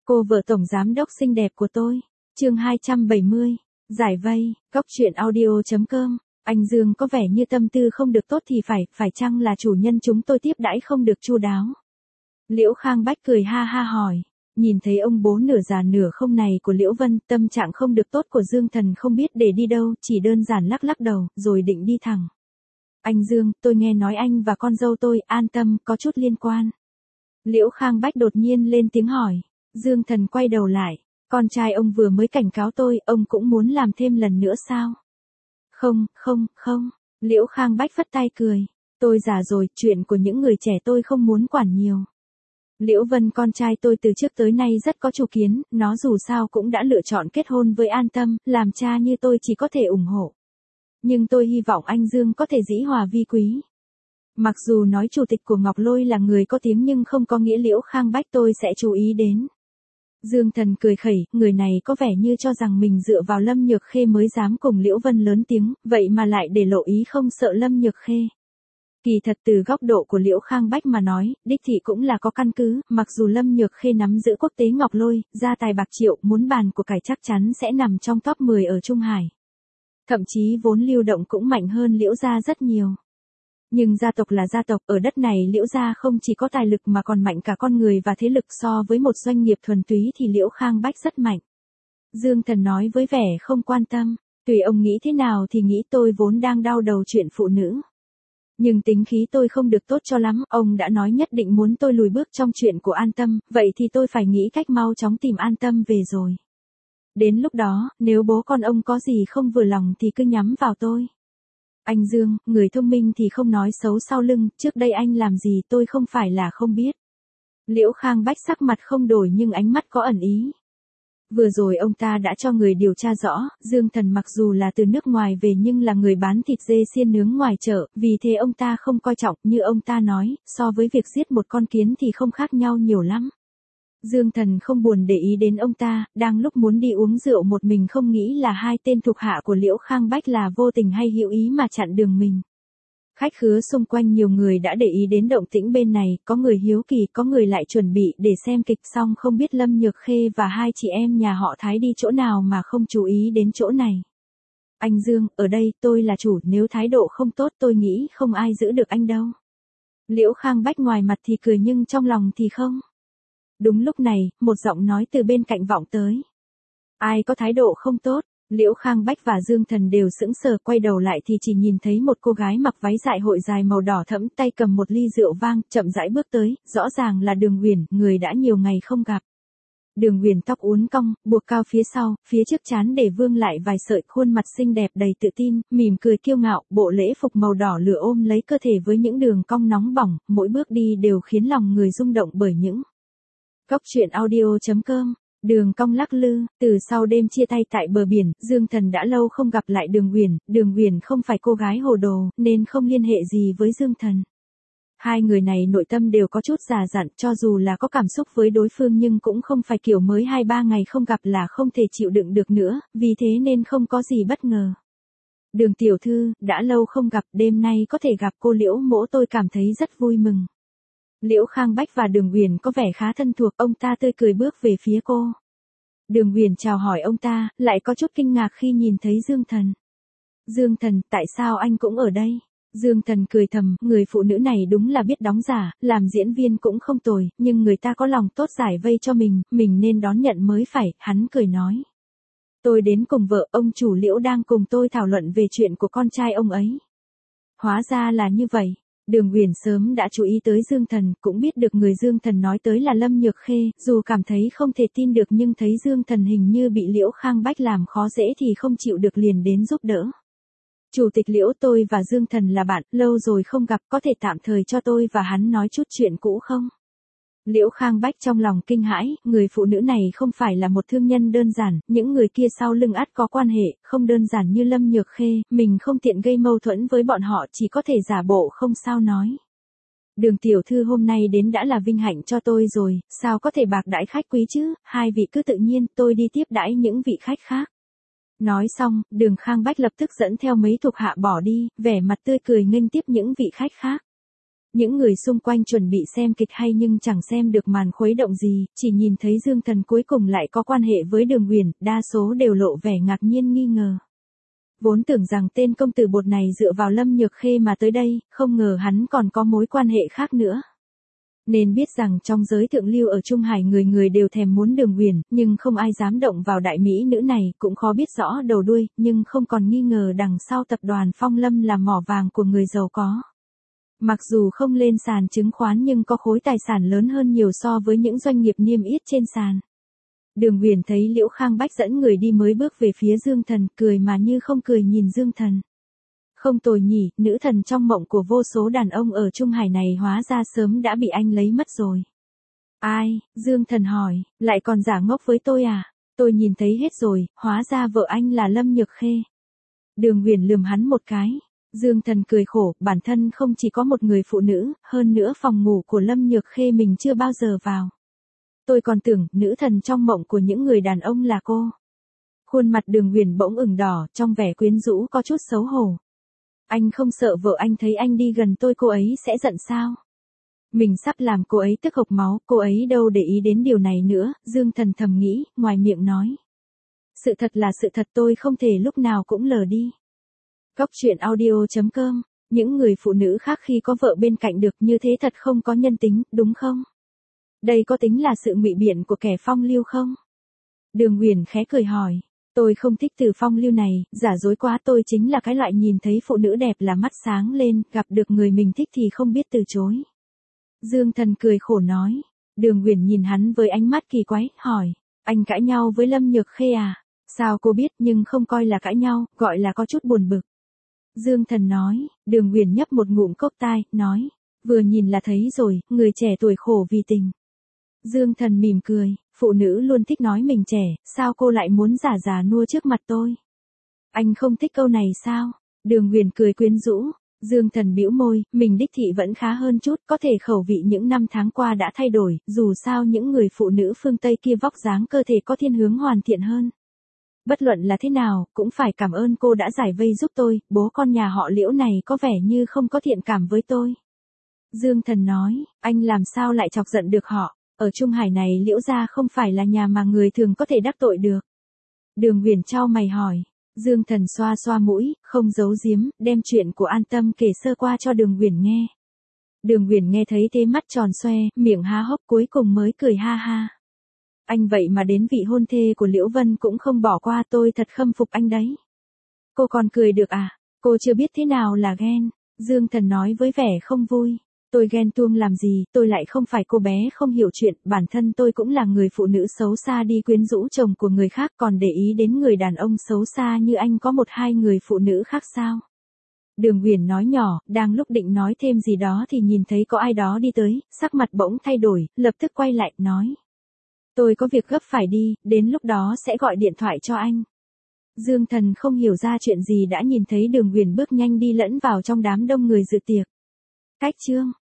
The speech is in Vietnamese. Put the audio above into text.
Cô vợ tổng giám đốc xinh đẹp của tôi. Chương 270. Giải vây. Góc truyện audio.com. Anh Dương có vẻ như tâm tư không được tốt thì phải chăng là chủ nhân chúng tôi tiếp đãi không được chu đáo? Liễu Khang Bách cười ha ha hỏi. Nhìn thấy ông bố nửa già nửa không này của Liễu Vân, tâm trạng không được tốt của Dương Thần không biết để đi đâu, chỉ đơn giản lắc lắc đầu, rồi định đi thẳng. Anh Dương, tôi nghe nói anh và con dâu tôi, An Tâm, có chút liên quan. Liễu Khang Bách đột nhiên lên tiếng hỏi. Dương Thần quay đầu lại. Con trai ông vừa mới cảnh cáo tôi, ông cũng muốn làm thêm lần nữa sao? Không. Liễu Khang Bách phất tay cười. Tôi già rồi, chuyện của những người trẻ tôi không muốn quản nhiều. Liễu Vân con trai tôi từ trước tới nay rất có chủ kiến, nó dù sao cũng đã lựa chọn kết hôn với An Tâm, làm cha như tôi chỉ có thể ủng hộ. Nhưng tôi hy vọng anh Dương có thể dĩ hòa vi quý. Mặc dù nói chủ tịch của Ngọc Lôi là người có tiếng nhưng không có nghĩa Liễu Khang Bách tôi sẽ chú ý đến. Dương Thần cười khẩy, người này có vẻ như cho rằng mình dựa vào Lâm Nhược Khê mới dám cùng Liễu Vân lớn tiếng, vậy mà lại để lộ ý không sợ Lâm Nhược Khê. Kỳ thật từ góc độ của Liễu Khang Bách mà nói, đích thị cũng là có căn cứ, mặc dù Lâm Nhược Khê nắm giữ quốc tế Ngọc Lôi, gia tài bạc triệu, muốn bàn của cải chắc chắn sẽ nằm trong top 10 ở Trung Hải. Thậm chí vốn lưu động cũng mạnh hơn Liễu gia rất nhiều. Nhưng gia tộc là gia tộc, ở đất này Liễu gia không chỉ có tài lực mà còn mạnh cả con người và thế lực, so với một doanh nghiệp thuần túy thì Liễu Khang Bách rất mạnh. Dương Thần nói với vẻ không quan tâm, tùy ông nghĩ thế nào thì nghĩ, tôi vốn đang đau đầu chuyện phụ nữ. Nhưng tính khí tôi không được tốt cho lắm, ông đã nói nhất định muốn tôi lùi bước trong chuyện của An Tâm, vậy thì tôi phải nghĩ cách mau chóng tìm An Tâm về rồi. Đến lúc đó, nếu bố con ông có gì không vừa lòng thì cứ nhắm vào tôi. Anh Dương, người thông minh thì không nói xấu sau lưng, trước đây anh làm gì tôi không phải là không biết. Liễu Khang Bách sắc mặt không đổi nhưng ánh mắt có ẩn ý. Vừa rồi ông ta đã cho người điều tra rõ, Dương Thần mặc dù là từ nước ngoài về nhưng là người bán thịt dê xiên nướng ngoài chợ, vì thế ông ta không coi trọng, như ông ta nói, so với việc giết một con kiến thì không khác nhau nhiều lắm. Dương Thần không buồn để ý đến ông ta, đang lúc muốn đi uống rượu một mình không nghĩ là hai tên thuộc hạ của Liễu Khang Bách là vô tình hay hữu ý mà chặn đường mình. Khách khứa xung quanh nhiều người đã để ý đến động tĩnh bên này, có người hiếu kỳ, có người lại chuẩn bị để xem kịch, xong không biết Lâm Nhược Khê và hai chị em nhà họ Thái đi chỗ nào mà không chú ý đến chỗ này. Anh Dương, ở đây tôi là chủ, nếu thái độ không tốt tôi nghĩ không ai giữ được anh đâu. Liễu Khang Bách ngoài mặt thì cười nhưng trong lòng thì không. Đúng lúc này, một giọng nói từ bên cạnh vọng tới. Ai có thái độ không tốt? Liễu Khang Bách và Dương Thần đều sững sờ, quay đầu lại thì chỉ nhìn thấy một cô gái mặc váy dạ hội dài màu đỏ thẫm, tay cầm một ly rượu vang, chậm rãi bước tới, rõ ràng là Đường Uyển, người đã nhiều ngày không gặp. Đường Uyển tóc uốn cong, buộc cao phía sau, phía trước trán để vương lại vài sợi, khuôn mặt xinh đẹp đầy tự tin, mỉm cười kiêu ngạo, bộ lễ phục màu đỏ lửa ôm lấy cơ thể với những đường cong nóng bỏng, mỗi bước đi đều khiến lòng người rung động bởi những Góc truyện audio.com. Đường cong lắc lư, từ sau đêm chia tay tại bờ biển, Dương Thần đã lâu không gặp lại Đường Uyển không phải cô gái hồ đồ, nên không liên hệ gì với Dương Thần. Hai người này nội tâm đều có chút già dặn, cho dù là có cảm xúc với đối phương nhưng cũng không phải kiểu mới 2-3 ngày không gặp là không thể chịu đựng được nữa, vì thế nên không có gì bất ngờ. Đường tiểu thư, đã lâu không gặp, đêm nay có thể gặp cô Liễu mỗ tôi cảm thấy rất vui mừng. Liễu Khang Bách và Đường Uyển có vẻ khá thân thuộc, ông ta tươi cười bước về phía cô. Đường Uyển chào hỏi ông ta, lại có chút kinh ngạc khi nhìn thấy Dương Thần. Dương Thần, tại sao anh cũng ở đây? Dương Thần cười thầm, người phụ nữ này đúng là biết đóng giả, làm diễn viên cũng không tồi, nhưng người ta có lòng tốt giải vây cho mình nên đón nhận mới phải, hắn cười nói. Tôi đến cùng vợ, ông chủ Liễu đang cùng tôi thảo luận về chuyện của con trai ông ấy. Hóa ra là như vậy. Đường Uyển sớm đã chú ý tới Dương Thần, cũng biết được người Dương Thần nói tới là Lâm Nhược Khê, dù cảm thấy không thể tin được nhưng thấy Dương Thần hình như bị Liễu Khang Bách làm khó dễ thì không chịu được liền đến giúp đỡ. Chủ tịch Liễu, tôi và Dương Thần là bạn, lâu rồi không gặp, có thể tạm thời cho tôi và hắn nói chút chuyện cũ không? Liễu Khang Bách trong lòng kinh hãi, người phụ nữ này không phải là một thương nhân đơn giản, những người kia sau lưng ắt có quan hệ, không đơn giản như Lâm Nhược Khê, mình không tiện gây mâu thuẫn với bọn họ, chỉ có thể giả bộ không sao nói. Đường tiểu thư hôm nay đến đã là vinh hạnh cho tôi rồi, sao có thể bạc đãi khách quý chứ, hai vị cứ tự nhiên, tôi đi tiếp đãi những vị khách khác. Nói xong, Đường Khang Bách lập tức dẫn theo mấy thuộc hạ bỏ đi, vẻ mặt tươi cười nghênh tiếp những vị khách khác. Những người xung quanh chuẩn bị xem kịch hay nhưng chẳng xem được màn khuấy động gì, chỉ nhìn thấy Dương Thần cuối cùng lại có quan hệ với Đường Uyển, đa số đều lộ vẻ ngạc nhiên nghi ngờ. Vốn tưởng rằng tên công tử bột này dựa vào Lâm Nhược Khê mà tới đây, không ngờ hắn còn có mối quan hệ khác nữa. Nên biết rằng trong giới thượng lưu ở Trung Hải người người đều thèm muốn Đường Uyển, nhưng không ai dám động vào đại mỹ nữ này, cũng khó biết rõ đầu đuôi, nhưng không còn nghi ngờ đằng sau tập đoàn Phong Lâm là mỏ vàng của người giàu có. Mặc dù không lên sàn chứng khoán nhưng có khối tài sản lớn hơn nhiều so với những doanh nghiệp niêm yết trên sàn. Đường Uyển thấy Liễu Khang Bách dẫn người đi mới bước về phía Dương Thần, cười mà như không cười nhìn Dương Thần. Không tồi nhỉ, nữ thần trong mộng của vô số đàn ông ở Trung Hải này hóa ra sớm đã bị anh lấy mất rồi. Ai? Dương Thần hỏi, lại còn giả ngốc với tôi à? Tôi nhìn thấy hết rồi, hóa ra vợ anh là Lâm Nhược Khê. Đường Uyển lườm hắn một cái. Dương Thần cười khổ, bản thân không chỉ có một người phụ nữ, hơn nữa phòng ngủ của Lâm Nhược Khê mình chưa bao giờ vào. Tôi còn tưởng nữ thần trong mộng của những người đàn ông là cô. Khuôn mặt Đường Uyển bỗng ửng đỏ, trong vẻ quyến rũ có chút xấu hổ. Anh không sợ vợ anh thấy anh đi gần tôi cô ấy sẽ giận sao? Mình sắp làm cô ấy tức hộc máu, cô ấy đâu để ý đến điều này nữa, Dương Thần thầm nghĩ, ngoài miệng nói. Sự thật là sự thật, tôi không thể lúc nào cũng lờ đi. Góc truyện audio.com, những người phụ nữ khác khi có vợ bên cạnh được như thế thật không có nhân tính, đúng không? Đây có tính là sự ngụy biện của kẻ phong lưu không? Đường Uyển khẽ cười hỏi. Tôi không thích từ phong lưu này, giả dối quá, tôi chính là cái loại nhìn thấy phụ nữ đẹp là mắt sáng lên, gặp được người mình thích thì không biết từ chối. Dương Thần cười khổ nói. Đường Uyển nhìn hắn với ánh mắt kỳ quái, hỏi. Anh cãi nhau với Lâm Nhược Khê à? Sao cô biết, nhưng không coi là cãi nhau, gọi là có chút buồn bực. Dương Thần nói. Đường Uyển nhấp một ngụm cốc tai, nói. Vừa nhìn là thấy rồi, người trẻ tuổi khổ vì tình. Dương Thần mỉm cười, phụ nữ luôn thích nói mình trẻ, sao cô lại muốn giả già nua trước mặt tôi? Anh không thích câu này sao? Đường Uyển cười quyến rũ. Dương Thần bĩu môi, mình đích thị vẫn khá hơn chút, có thể khẩu vị những năm tháng qua đã thay đổi, dù sao những người phụ nữ phương Tây kia vóc dáng cơ thể có thiên hướng hoàn thiện hơn. Bất luận là thế nào, cũng phải cảm ơn cô đã giải vây giúp tôi, bố con nhà họ Liễu này có vẻ như không có thiện cảm với tôi. Dương Thần nói, anh làm sao lại chọc giận được họ? Ở Trung Hải này Liễu gia không phải là nhà mà người thường có thể đắc tội được. Đường Uyển chau mày hỏi. Dương Thần xoa xoa mũi, không giấu giếm, đem chuyện của An Tâm kể sơ qua cho Đường Uyển nghe. Đường Uyển nghe thấy thế mắt tròn xoe, miệng há hốc, cuối cùng mới cười ha ha. Anh vậy mà đến vị hôn thê của Liễu Vân cũng không bỏ qua, tôi thật khâm phục anh đấy. Cô còn cười được à? Cô chưa biết thế nào là ghen. Dương Thần nói với vẻ không vui. Tôi ghen tuông làm gì, tôi lại không phải cô bé không hiểu chuyện, bản thân tôi cũng là người phụ nữ xấu xa đi quyến rũ chồng của người khác, còn để ý đến người đàn ông xấu xa như anh có một hai người phụ nữ khác sao? Đường Uyển nói nhỏ, đang lúc định nói thêm gì đó thì nhìn thấy có ai đó đi tới, sắc mặt bỗng thay đổi, lập tức quay lại, nói. Tôi có việc gấp phải đi, đến lúc đó sẽ gọi điện thoại cho anh. Dương Thần không hiểu ra chuyện gì đã nhìn thấy Đường Uyển bước nhanh đi lẫn vào trong đám đông người dự tiệc. Cách chương